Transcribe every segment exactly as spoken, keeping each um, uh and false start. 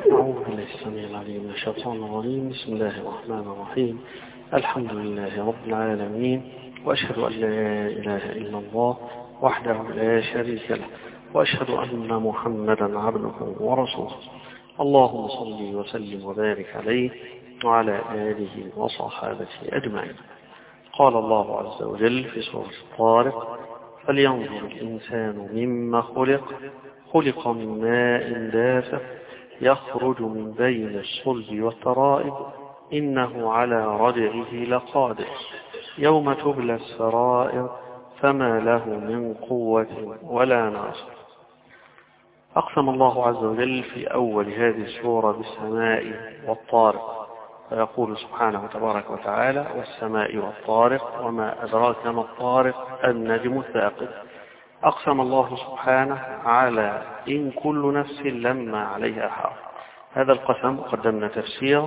أعوذ بالله السميع العليم من الشيطان الرجيم. بسم الله الرحمن الرحيم. الحمد لله رب العالمين، وأشهد أن لا إله إلا الله وحده لا شريك له، وأشهد أن محمدا عبده ورسوله. اللهم صل وسلم وبارك عليه وعلى آله وصحابته أجمعين. قال الله عز وجل في سورة الطارق: فلينظر الإنسان مما خلق خلق من ماء دافق يخرج من بين الصلب والترائب إنه على رجعه لقادر يوم تبلى السرائر فما له من قوة ولا ناصر. أقسم الله عز وجل في أول هذه السورة بالسماء والطارق، فيقول سبحانه تبارك وتعالى: والسماء والطارق وما أدراك ما الطارق النجم الثاقب. أقسم الله سبحانه على إن كل نفس لما عليها حافظ. هذا القسم قدمنا تفسير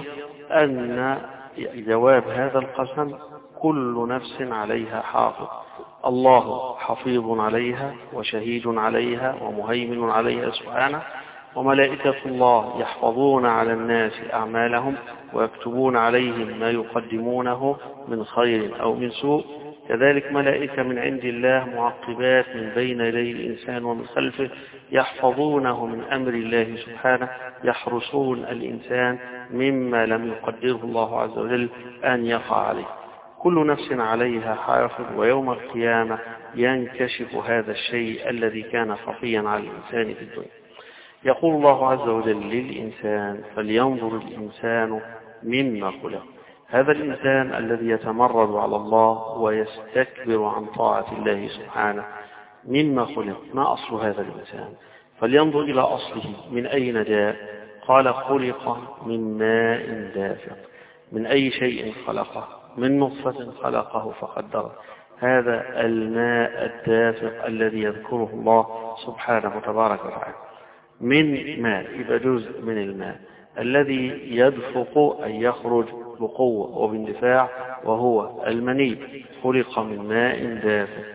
أن جواب هذا القسم كل نفس عليها حافظ، الله حفيظ عليها وشهيد عليها ومهيمن عليها سبحانه، وملائكة الله يحفظون على الناس أعمالهم ويكتبون عليهم ما يقدمونه من خير أو من سوء. كذلك ملائكة من عند الله معقبات من بين يدي الإنسان ومن خلفه يحفظونه من أمر الله سبحانه، يحرسون الإنسان مما لم يقدره الله عز وجل أن يقع عليه. كل نفس عليها حافظ، ويوم القيامة ينكشف هذا الشيء الذي كان خفيا على الإنسان في الدنيا. يقول الله عز وجل للإنسان: فلينظر الإنسان مما خلق. هذا الإنسان الذي يتمرد على الله ويستكبر عن طاعة الله سبحانه مما خلق. ما أصل هذا الإنسان؟ فلينظر إلى أصله، من أين جاء؟ قال: خلق من ماء دافق. من أي شيء خلقه؟ من نطفة خلقه فقدره. هذا الماء الدافق الذي يذكره الله سبحانه تبارك وتعالى. من ماء، يبقى جزء من الماء الذي يدفق أن يخرج بقوة وباندفاع، وهو المني. خلق من ماء دافق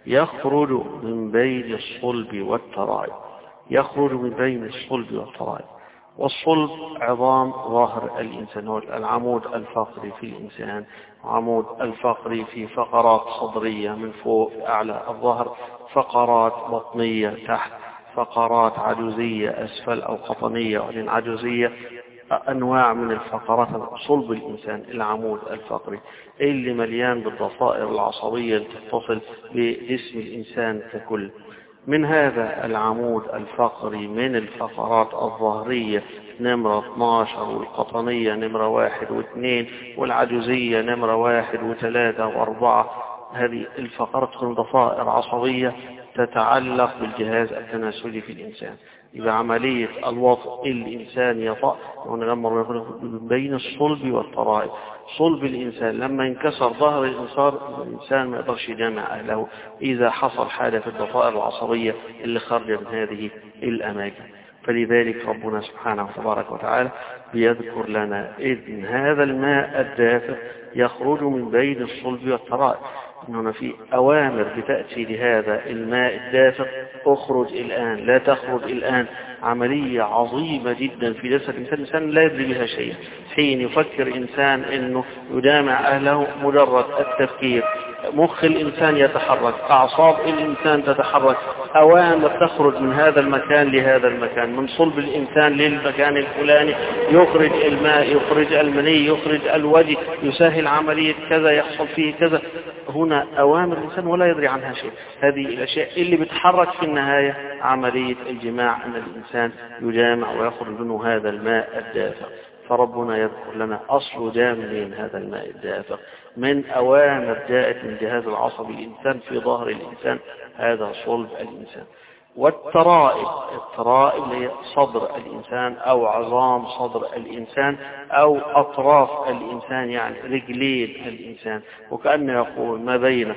يخرج من بين الصلب والترائب. يخرج من بين الصلب والترائب. والصلب عظام ظاهر الإنسان، هو العمود الفقري في الإنسان، عمود الفقري في فقرات صدرية من فوق أعلى الظهر، فقرات بطنية تحت، فقرات عجوزية أسفل أو قطنية وعلين عجوزية، أنواع من الفقرات. صلب الإنسان العمود الفقري اللي مليان بالضفائر العصبية اللي تتصل بجسم الإنسان ككل. من هذا العمود الفقري من الفقرات الظهرية نمرة اثنا عشر، والقطنية نمرة واحد واثنين، والعجوزية نمرة واحد وثلاثة وأربعة. هذه الفقرات تكون ضفائر عصبية تتعلق بالجهاز التناسلي في الإنسان. إذا عملية الوطء الإنسان يطأ ونغمر بين الصلب والترائب. صلب الإنسان لما ينكسر ظهر الإنسان ما يقدرش يجمع أهله إذا حصل حالة في الضفائر العصبية اللي خرج من هذه الأماكن. فلذلك ربنا سبحانه تبارك وتعالى بيذكر لنا إذن هذا الماء الدافق يخرج من بين الصلب والترائب. إنه في أوامر بتأتي لهذا الماء الدافق: اخرج الآن، لا تخرج الآن. عملية عظيمة جدا في جسد الإنسان، الإنسان لا يدري بها شيء. حين يفكر إنسان أنه يجامع أهله، مجرد التفكير مخ الإنسان يتحرك، أعصاب الإنسان تتحرك، أوامر تخرج من هذا المكان لهذا المكان، من صلب الإنسان للمكان الفلاني، يخرج الماء، يخرج المني، يخرج الوجه، يسهل عملية كذا، يحصل فيه كذا. هنا أوامر الإنسان ولا يدري عنها شيء. هذه الأشياء اللي بتحرك في النهاية عملية الجماع، أن الإنسان يجامع ويخرج منه هذا الماء الدافق. فربنا يذكر لنا أصل جامعين هذا الماء الدافق من أوامر جاءت من جهاز العصبي الإنسان في ظهر الإنسان، هذا صلب الإنسان. والترائب، الترائب هي صدر الإنسان أو عظام صدر الإنسان أو أطراف الإنسان، يعني رجلين الإنسان. وكأنه يقول ما بين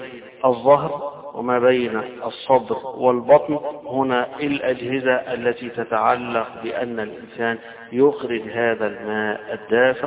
الظهر وما بين الصدر والبطن هنا الأجهزة التي تتعلق بأن الإنسان يخرج هذا الماء الدافق.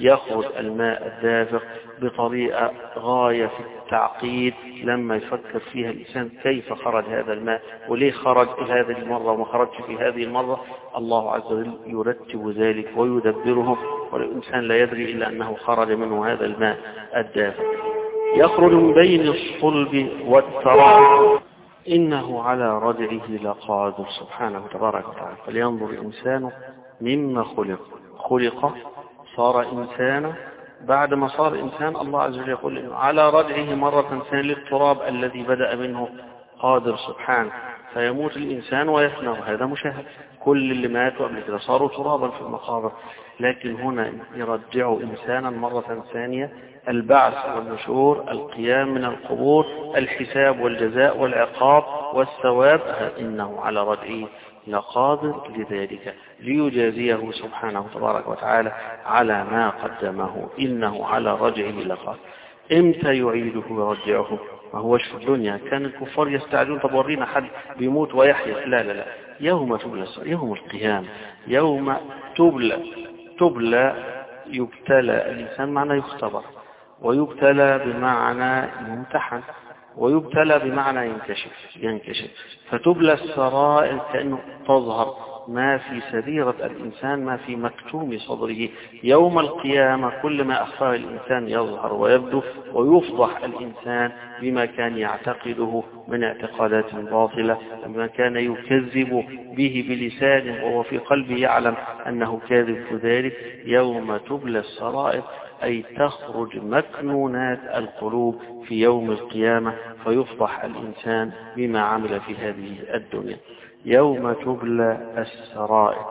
يخرج الماء الدافق بطريقة غاية في التعقيد لما يفكر فيها الإنسان كيف خرج هذا الماء وليه خرج هذه المرة وما خرجش في هذه المرة. الله عز وجل يرتب ذلك ويدبره، والإنسان لا يدري إلا أنه خرج منه هذا الماء الدافق يخرج من بين الصلب والترائب إنه على رجعه لقادر سبحانه تبارك وتعالى. فلينظر الإنسان مما خلق خلق صار إنسانا، بعد ما صار إنسان الله عز وجل يقول إنه على رجعه مرة ثانية للتراب الذي بدأ منه قادر سبحانه. فيموت الإنسان ويفنى، وهذا مشاهد، كل اللي ماتوا قبل كده صاروا ترابا في المقابر، لكن هنا يرجع إنسانا مرة ثانية، البعث والنشور، القيام من القبور، الحساب والجزاء والعقاب والثواب، إنه على رجعه لقادر لذلك ليجازيه سبحانه تبارك وتعالى على ما قدمه. إنه على رجعه لقادر. امتى يعيده ويرجعه؟ ما هوش في الدنيا. كان الكفار يستعجلون طب ورينا حد بيموت ويحيى، لا لا لا، يوم تبلى يوم القيامة، يوم تبلى تبلى يبتلى الإنسان معنى يختبر، ويبتلى بمعنى يمتحن، ويبتلى بمعنى ينكشف ينكشف فتبلى السرائر كأنه تظهر ما في سريرة الإنسان، ما في مكتوم صدره. يوم القيامة كل ما أخفاه الإنسان يظهر ويبدو، ويفضح الإنسان بما كان يعتقده من اعتقادات باطلة، بما كان يكذب به بلسانه وهو في قلبه يعلم أنه كاذب في ذلك. يوم تبلى السرائر أي تخرج مكنونات القلوب في يوم القيامة، فيفضح الإنسان بما عمل في هذه الدنيا. يوم تبلى السرائر.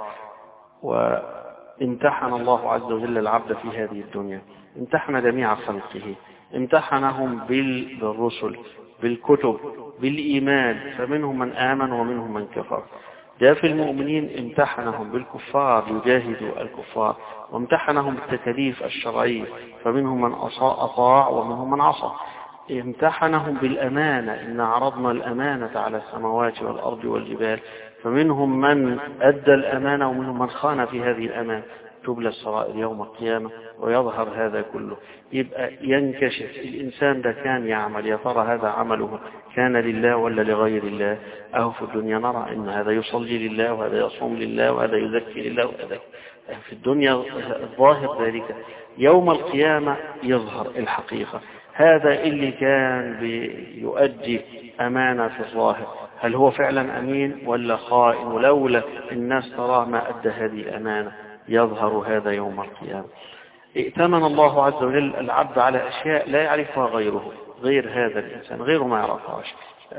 وامتحن الله عز وجل العبد في هذه الدنيا، امتحن جميع خلقه، امتحنهم بالرسل، بالكتب، بالإيمان، فمنهم من آمن ومنهم من كفر. جاء في المؤمنين امتحنهم بالكفار يجاهدوا الكفار، وامتحنهم بالتكاليف الشرعية، فمنهم من أطاع ومنهم من عصى. امتحنهم بالأمانة، إن عرضنا الأمانة على السماوات والأرض والجبال، فمنهم من أدى الأمانة ومنهم من خان في هذه الأمانة. تبلى السرائر يوم القيامة ويظهر هذا كله، يبقى ينكشف الإنسان ده كان يعمل، يا ترى هذا عمله كان لله ولا لغير الله؟ أهو في الدنيا نرى إن هذا يصلي لله وهذا يصوم لله وهذا يزكي لله وهذا في الدنيا الظاهر ذلك. يوم القيامة يظهر الحقيقة، هذا اللي كان بيؤدي أمانة في الظاهر، هل هو فعلا أمين ولا خائن؟ ولولا الناس تراه ما أدى هذه الأمانة. يظهر هذا يوم القيامة. ائتمن الله عز وجل العبد على أشياء لا يعرفها غيره، غير هذا الإنسان، غيره ما يعرفهاش.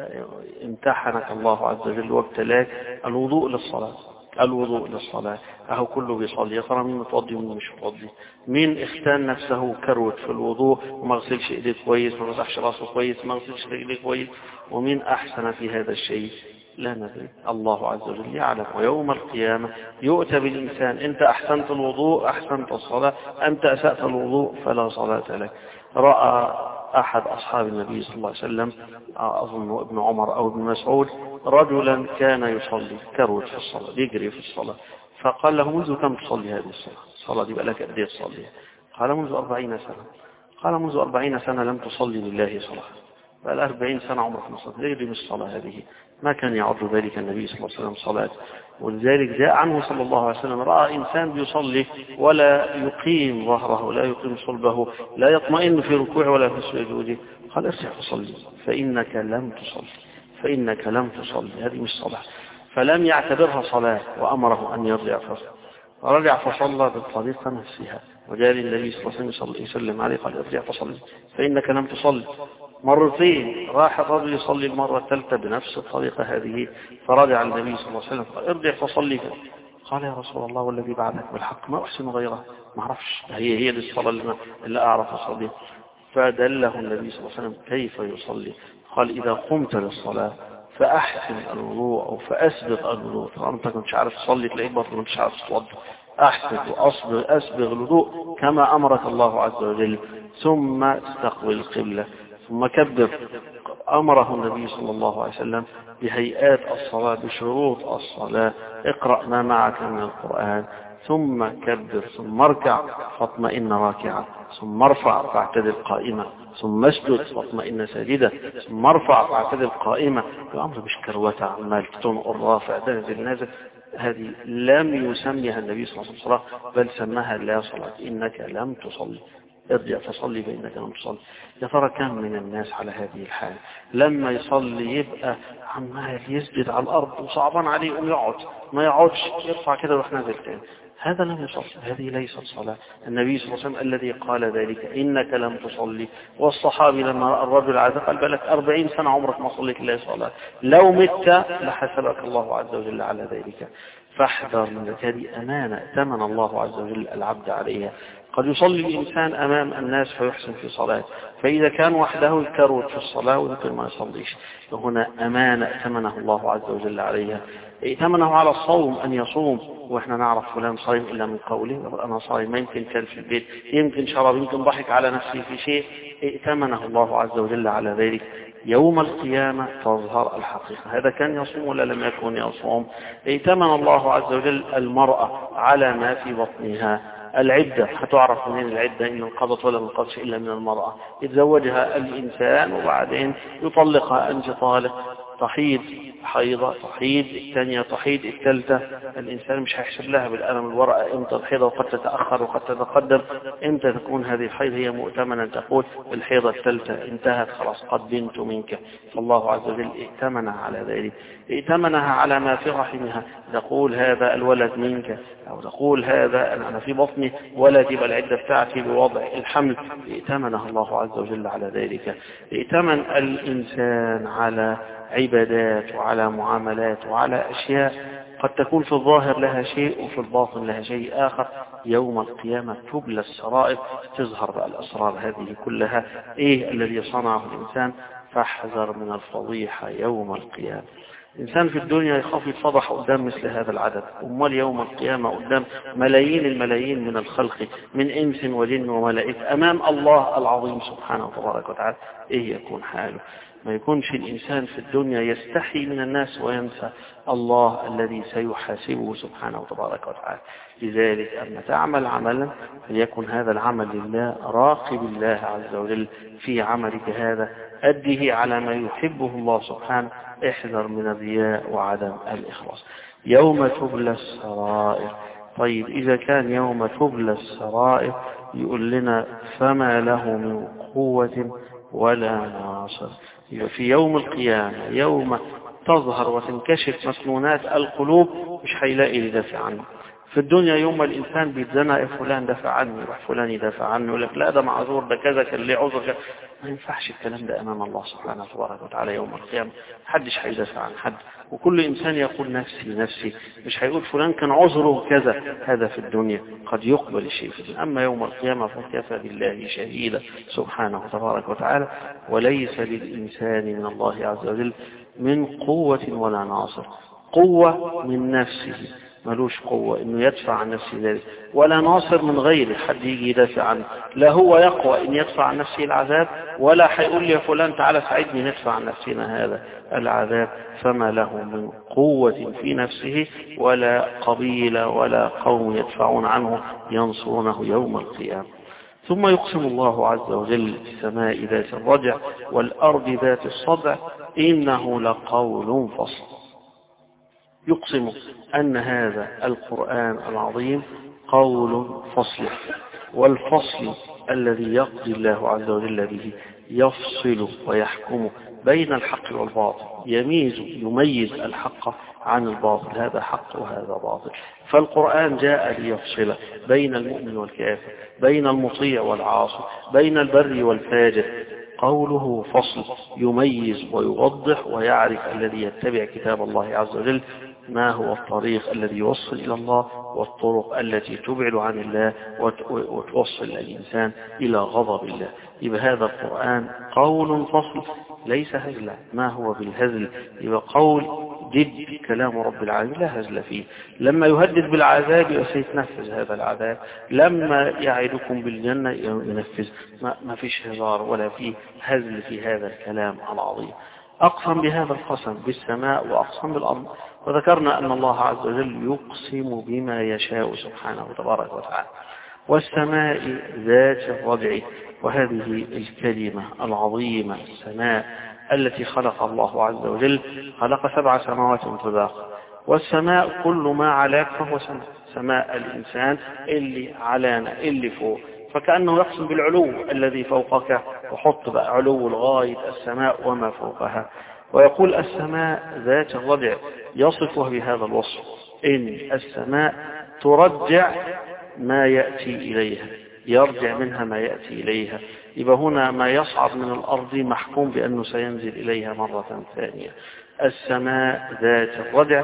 امتحنك الله عز وجل وابتلاك. الوضوء للصلاة، الوضوء للصلاة، أهو كله بيصلي، يا ترى مين متوضي ومين مش متوضي؟ مين اختان نفسه كروت في الوضوء وما غسلش ايديه كويس وما مسحش راسه كويس وما غسلش رجليه كويس؟ ومين أحسن في هذا الشيء؟ لا ندري، الله عز وجل يعلم. ويوم القيامة يؤتى بالإنسان، أنت أحسنت الوضوء أحسنت الصلاة، أنت أسأت الوضوء فلا صلاة لك. رأى أحد أصحاب النبي صلى الله عليه وسلم، أظن ابن عمر أو ابن مسعود، رجلا كان يصلي كروت في الصلاة، يجري في الصلاة، فقال له منذ كم تصلي هذه الصلاة؟ الصلاة دي بقى لك قد ايه تصلي؟ قال منذ أربعين سنة. قال منذ أربعين سنة لم تصلي لله صلاة، بقى الأربعين سنة عمرك ما صلت، يجري من الصلاة هذه. ما كان يعد ذلك النبي صلى الله عليه وسلم صلاة. ولذلك جاء عنه صلى الله عليه وسلم رأى إنسان بيصلي ولا يقيم ظهره، لا يقيم صلبه، لا يطمئن في ركوعه ولا في سجوده، قال ارجع فصلي فإنك لم تصلي، فإنك لم تصلي، هذه مش صلاة. فلم يعتبرها صلاة وأمره أن يرجع فصل، فرجع فصلى بالطريقة نفسها. وجاء للنبي صلى الله عليه وسلم يسلم عليه قال ارجع فصلي فإنك لم تصلي. مرتين راح الرجل يصلي المرة الثالثة بنفس الطريقة هذه، فرجع النبي صلى الله عليه وسلم قال ارجع فصلي. قال يا رسول الله والذي بعدك بالحق ما أحسن غيرها، ما أعرفش، هي هي دي الصلاة اللي, اللي أعرف أصلي. فدله النبي صلى الله عليه وسلم كيف يصلي. قال إذا قمت للصلاة فأحسن الوضوء أو فأسبغ الوضوء، فأنت كنتش عارف تصلي تلاقيك برضه كنتش عارف تتوضا، أحسن وأصبغ أسبغ الوضوء كما أمرك الله عز وجل، ثم استقبل القبلة، ثم كبر أمره النبي صلى الله عليه وسلم بهيئات الصلاة بشروط الصلاة. اقرأ ما معك من القرآن ثم كبر ثم اركع فاطمئن راكعا ثم ارفع فاعتدل قائمة ثم اسجد فاطمئن ساجدا ثم ارفع فاعتدل قائمة. الأمر مش كروته عمال تنقر رافع نازل نازل. هذه لم يسميها النبي صلى الله عليه وسلم بل سماها لا صلاة. إنك لم تصلي ارجع فصلي فإنك لم تصلي. يا ترى كم من الناس على هذه الحال لما يصلي يبقى عمال يسجد على الأرض وصعبان عليه أن يقعد ما يقعدش يرفع كده ويروح نازل تاني. هذا لم يصلي. هذه ليست صلاة. النبي صلى الله عليه وسلم الذي قال ذلك إنك لم تصلي. والصحابي لما رأى الرجل عاد قال بالك أربعين سنة عمرك ما صليت إلا صلاة لو مت لحسبك الله عز وجل على ذلك. فاحذر من ذلك. هذه أمانة ائتمن الله عز وجل العبد عليها. قد يصلي الإنسان أمام الناس فيحسن في صلاة فإذا كان وحده يكروت في الصلاة ويمكن ما يصليش. وهنا أمانة ائتمنه الله عز وجل عليها. ائتمنه على الصوم أن يصوم وإحنا نعرف فلان صايم إلا من قوله أنا صايم. ما يمكن كان في البيت يمكن شرب يمكن ضحك على نفسه في شيء. ائتمنه الله عز وجل على ذلك. يوم القيامة تظهر الحقيقة. هذا كان يصوم ولا لم يكن يصوم. ائتمن الله عز وجل المرأة على ما في بطنها. العدة هتعرف منين العدة إن انقضت ولا انقضتش إلا من المرأة. يتزوجها الإنسان وبعدين يطلقها. أنت طالق تحيض حيضة تحيض الثانية تحيض الثالثة. الإنسان مش هيحسب لها بالقلم الورقة امتى الحيضة وقد تتأخر وقد تتقدم. امتى تكون هذه الحيض هي مؤتمنة تقول الحيضة الثالثة انتهت خلاص قد بنت منك. فالله عز وجل ائتمنها على ذلك. ائتمنها على ما في رحمها. تقول هذا الولد منك أو تقول هذا أنا في بطني ولد يبقى العدة بتاعتي بوضع الحمل. ائتمنها الله عز وجل على ذلك. ائتمن الإنسان على عبادات وعلى معاملات وعلى أشياء قد تكون في الظاهر لها شيء وفي الباطن لها شيء آخر. يوم القيامة تبلى السرائر تظهر بقى الأسرار هذه كلها. إيه الذي صنعه الإنسان؟ فاحذر من الفضيحة يوم القيامة. الإنسان في الدنيا يخاف يتفضح قدام مثل هذا العدد. أمال يوم القيامة قدام ملايين الملايين من الخلق من إنس وجن وملائكة أمام الله العظيم سبحانه وتبارك وتعالى. إيه يكون حاله؟ ما يكونش الإنسان في الدنيا يستحي من الناس وينسى الله الذي سيحاسبه سبحانه وتبارك وتعالى. لذلك أما تعمل عملا فليكن هذا العمل لله. راقب الله عز وجل في عملك هذا. أده على ما يحبه الله سبحانه. احذر من الرياء وعدم الإخلاص. يوم تبلى السرائر. طيب إذا كان يوم تبلى السرائر يقول لنا فما له من قوة ولا ناصر. في يوم القيامة يوم تظهر وتنكشف مكنونات القلوب مش هيلاقي يدافع عنه. في الدنيا يوم الإنسان بيتزنق فلان دافع عنه يروح فلان يدافع عنه يقول لك لا ده معذور ده كذا كان ليه عذر. ما ينفعش الكلام ده أمام الله سبحانه وتبارك وتعالى يوم القيامة. محدش هيدافع عن حد وكل إنسان يقول نفسي لنفسي. مش هيقول فلان كان عذره كذا. هذا في الدنيا قد يقبل الشيء في الدنيا. أما يوم القيامة فكفى بالله شهيدا سبحانه وتبارك وتعالى. وليس للإنسان من الله عز وجل من قوة ولا ناصر. قوة من نفسه ملوش قوة انه يدفع عن نفسه ذلك ولا ناصر من غيره حد يجي يدافع عنه. لا هو يقوى ان يدفع عن نفسه العذاب ولا هيقول لي يا فلان تعالى ساعدني ندفع عن نفسنا هذا العذاب. فما له من قوة في نفسه ولا قبيلة ولا قوم يدفعون عنه ينصرونه يوم القيامة. ثم يقسم الله عز وجل بالسماء ذات الرجع والأرض ذات الصدع إنه لقول فصل. يقسم أن هذا القرآن العظيم قول فصل. والفصل الذي يقضي الله عز وجل به يفصل ويحكم بين الحق والباطل. يميز يميز الحق عن الباطل. هذا حق وهذا باطل. فالقرآن جاء ليفصل بين المؤمن والكافر بين المطيع والعاصي بين البر والفاجر. قوله فصل يميز ويوضح ويعرف الذي يتبع كتاب الله عز وجل ما هو الطريق الذي يوصل إلى الله والطرق التي تبعد عن الله وتوصل الإنسان إلى غضب الله. يبقى هذا القرآن قول فصل ليس هزلا. ما هو بالهزل؟ يبقى قول يهدد كلام رب العالمين لا هزل فيه. لما يهدد بالعذاب يتنفذ هذا العذاب، لما يعدكم بالجنة ينفذ. ما, ما فيش هزار ولا فيه هزل في هذا الكلام العظيم. أقسم بهذا القسم بالسماء وأقسم بالأرض. وذكرنا أن الله عز وجل يقسم بما يشاء سبحانه وتبارك وتعالى. والسماء ذات الرجع، وهذه الكلمة العظيمة السماء التي خلق الله عز وجل، خلق سبع سماوات طباقا. والسماء كل ما علاك فهو سماء، سماء الإنسان اللي علانا اللي فوق، فكأنه يقسم بالعلو الذي فوقك، وحط بقى علو لغاية السماء وما فوقها. ويقول السماء ذات الرجع، يصفها بهذا الوصف، إن السماء ترجع ما يأتي إليها، يرجع منها ما يأتي إليها. يبقى هنا ما يصعد من الأرض محكوم بأنه سينزل إليها مرة ثانية. السماء ذات الرجع،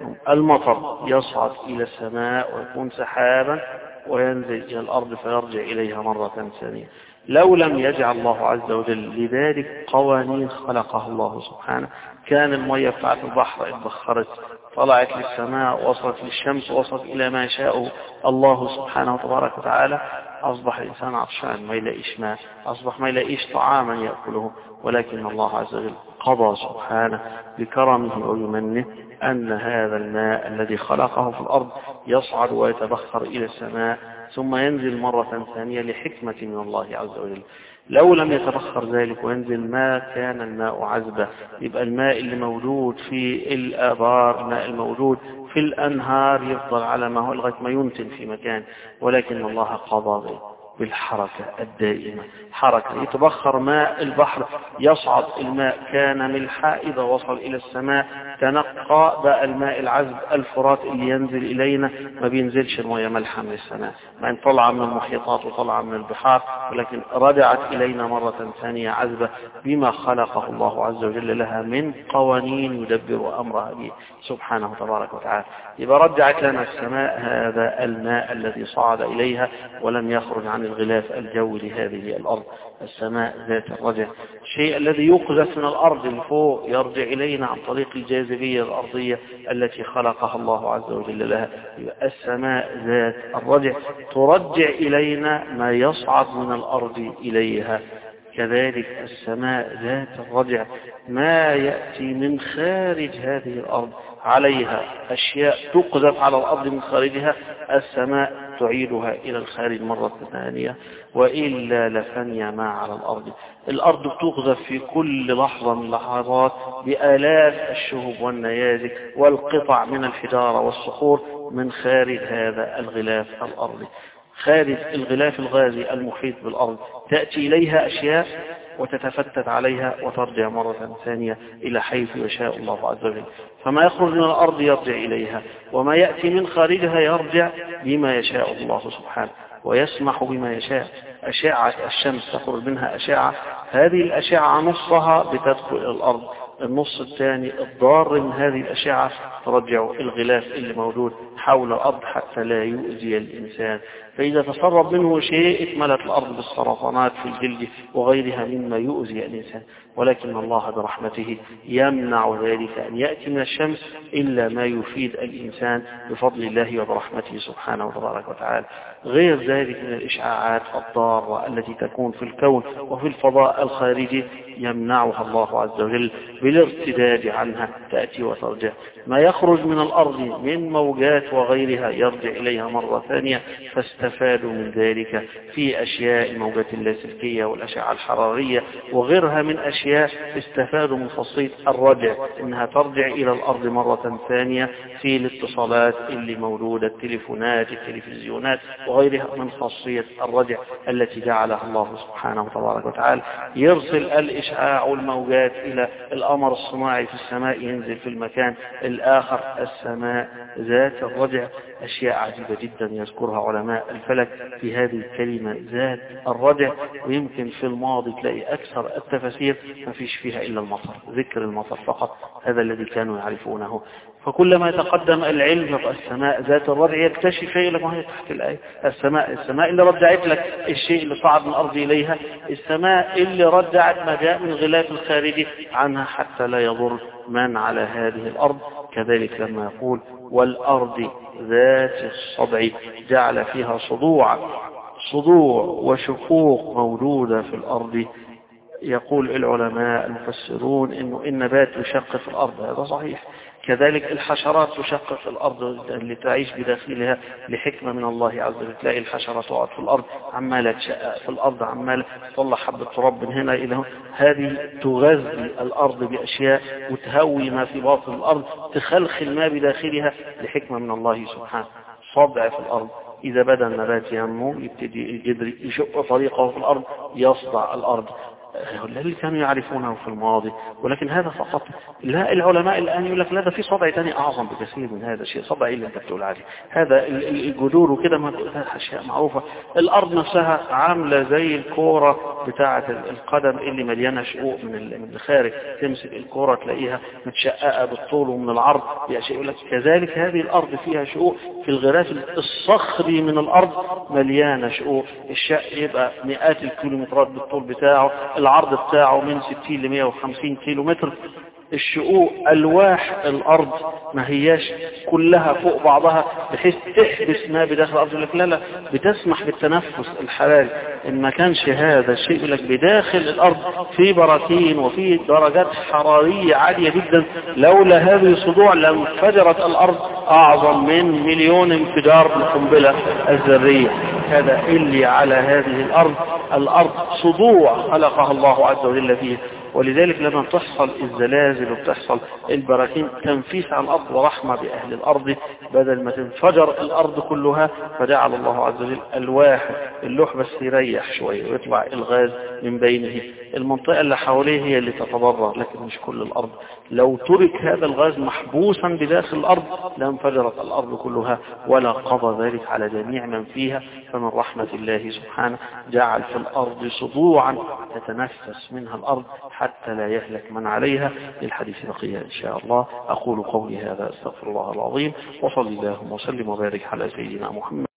المطر يصعد إلى السماء ويكون سحابا وينزل إلى الأرض فيرجع إليها مرة ثانية. لو لم يجعل الله عز وجل لذلك قوانين خلقها الله سبحانه، كان المية بتاعت البحر اتبخرت، طلعت للسماء، وصلت للشمس، وصلت إلى ما شاءه الله سبحانه وتبارك وتعالى، أصبح الإنسان عطشان ما يلاقيش ماء، أصبح ما يلاقيش طعاما يأكله. ولكن الله عز وجل قضى سبحانه بكرمه وبمنه أن هذا الماء الذي خلقه في الأرض يصعد ويتبخر إلى السماء ثم ينزل مرة ثانية لحكمة من الله عز وجل. لو لم يتبخر ذلك وينزل ما كان الماء عذبة. يبقى الماء اللي موجود في الآبار، الماء الموجود في الأنهار يفضل على ما هو لغاية ما ينتن في مكان. ولكن الله قضى بالحركة الدائمة، حركة يتبخر ماء البحر، يصعد الماء كان ملحا، إذا وصل إلى السماء تنقى بقى الماء العذب الفرات اللي ينزل إلينا، ما بينزلش المياه ملحا من السماء، ما ان طلع من المحيطات وطلع من البحار، ولكن رجعت إلينا مرة ثانية عذبة بما خلقه الله عز وجل لها من قوانين يدبر أمرها به سبحانه تبارك وتعالى. يبقى رجعت لنا السماء هذا الماء الذي صعد إليها ولم يخرج عن الغلاف الجوي لهذه الأرض. السماء ذات الرجع، الشيء الذي يقذف من الأرض لفوق يرجع إلينا عن طريق الجاذبية الأرضية التي خلقها الله عز وجل لها. السماء ذات الرجع ترجع إلينا ما يصعد من الأرض إليها. كذلك السماء ذات الرجع ما يأتي من خارج هذه الأرض عليها أشياء تقذف على الأرض من خارجها، السماء تعيدها إلى الخارج مرة ثانية، وإلا لفني ما على الأرض. الأرض تقذف في كل لحظة من لحظات بآلاف الشهب والنيازك والقطع من الحجارة والصخور من خارج هذا الغلاف الأرضي، خارج الغلاف الغازي المحيط بالأرض. تأتي إليها أشياء وتتفتت عليها وترجع مرة ثانية إلى حيث يشاء الله عز وجل. فما يخرج من الأرض يرجع إليها، وما يأتي من خارجها يرجع بما يشاء الله سبحانه ويسمح بما يشاء. أشعة الشمس تخرج منها أشعة، هذه الأشعة نصها بتدخل إلى الأرض، النص الثاني الضار من هذه الأشعة ترجع الغلاف اللي موجود حول الأرض حتى لا يؤذي الإنسان. فإذا تسرب منه شيء اتملت الأرض بالسرطانات في الجلد وغيرها مما يؤذي الإنسان. ولكن الله برحمته يمنع ذلك أن يأتي من الشمس إلا ما يفيد الإنسان بفضل الله وبرحمته سبحانه وتبارك وتعالى. غير ذلك من الإشعاعات الضارة التي تكون في الكون وفي الفضاء الخارجي يمنعها الله عز وجل بالارتداد عنها، تأتي وترجع. ما يخرج من الأرض من موجات وغيرها يرجع إليها مرة ثانية، فاستفادوا من ذلك في أشياء الموجات اللاسلكية والأشعة الحرارية وغيرها من أشياء. استفادوا من خاصية الرجع، إنها ترجع إلى الأرض مرة ثانية في الاتصالات اللي موجودة، التليفونات، التلفزيونات وغيرها من خاصية الرجع التي جعلها الله سبحانه وتبارك وتعالى. يرسل الإشعاع والموجات إلى القمر الصناعي في السماء، ينزل في المكان الآخر. السماء ذات الرجع. أشياء عجيبة جدا يذكرها علماء الفلك في هذه الكلمة ذات الرجع، ويمكن في الماضي تلاقي أكثر التفاسير ما فيش فيها إلا المطر، ذكر المطر فقط، هذا الذي كانوا يعرفونه. فكلما يتقدم العلم السماء ذات الرجع يكتشف شيء لك، ما هي تحت الآية السماء السماء اللي رجعت لك الشيء اللي صعد من الأرض إليها، السماء اللي رجعت ما جاء من غلاف الخارجي عنها حتى لا يضر من على هذه الأرض. كذلك لما يقول والأرض ذات الصدع جعل فيها صدوع صدوع وشقوق موجودة في الأرض. يقول العلماء المفسرون إنه النبات يشق في الأرض، هذا صحيح. كذلك الحشرات تشق في الأرض اللي تعيش بداخلها لحكمة من الله عز وجل. تلاقي الحشرة تقعد في الأرض عمالة تشقق في الأرض، عمالة تطلع حبة تراب من هنا إلى هنا، هذه تغذي الأرض بأشياء وتهوي ما في باطن الأرض، تخلخل ما بداخلها لحكمة من الله سبحانه. صدع في الأرض، إذا بدأ النبات ينمو يبتدي الجذر يشق طريقه في الأرض يصدع الأرض. الذي كانوا يعرفونه في الماضي، ولكن هذا فقط. لا، العلماء الآن يقول لك لا، ده في صدع ثاني أعظم بكثير من هذا الشيء. صدع اللي أنت بتقول عليه هذا الجذور وكده، ما تقولها أشياء معروفة. الأرض نفسها عاملة زي الكورة بتاعة القدم اللي مليانة شقوق من الخارج، تمسك الكورة تلاقيها متشققة بالطول ومن العرض بأشياء. يقول لك كذلك هذه الأرض فيها شقوق، في الغلاف الصخري من الأرض مليانة شقوق. الشق يبقى مئات الكيلومترات بالطول بتاعه، العرض بتاعه من ستين ل مئة وخمسين كيلو متر. الشقوق ألواح الأرض ما هياش كلها فوق بعضها بحيث تحبس ما بداخل الأرض. يقول لك لا لا، بتسمح بالتنفس الحراري. إن ما كانش هذا الشيء يقول لك بداخل الأرض في براكين وفي درجات حرارية عالية جدا، لولا هذه الصدوع لانفجرت الأرض أعظم من مليون انفجار القنبلة الذرية. هذا اللي على هذه الأرض، الأرض صدوع خلقها الله عز وجل فيه. ولذلك لما تحصل الزلازل وتحصل البراكين تنفيس عن الأرض ورحمة بأهل الأرض، بدل ما تنفجر الأرض كلها فجعل الله عز وجل ألواح، اللوح بس يريح شوية ويطلع الغاز من بينه. المنطقة اللي حواليه هي اللي تتضرر، لكن مش كل الأرض. لو ترك هذا الغاز محبوسا بداخل الأرض لانفجرت الأرض كلها ولا قضى ذلك على جميع من فيها. فمن رحمة الله سبحانه جعل في الأرض صدوعا تتنفس منها الأرض حتى لا يهلك من عليها. للحديث بقية إن شاء الله. أقول قولي هذا، أستغفر الله العظيم، وصلى الله وسلم وبارك على سيدنا محمد.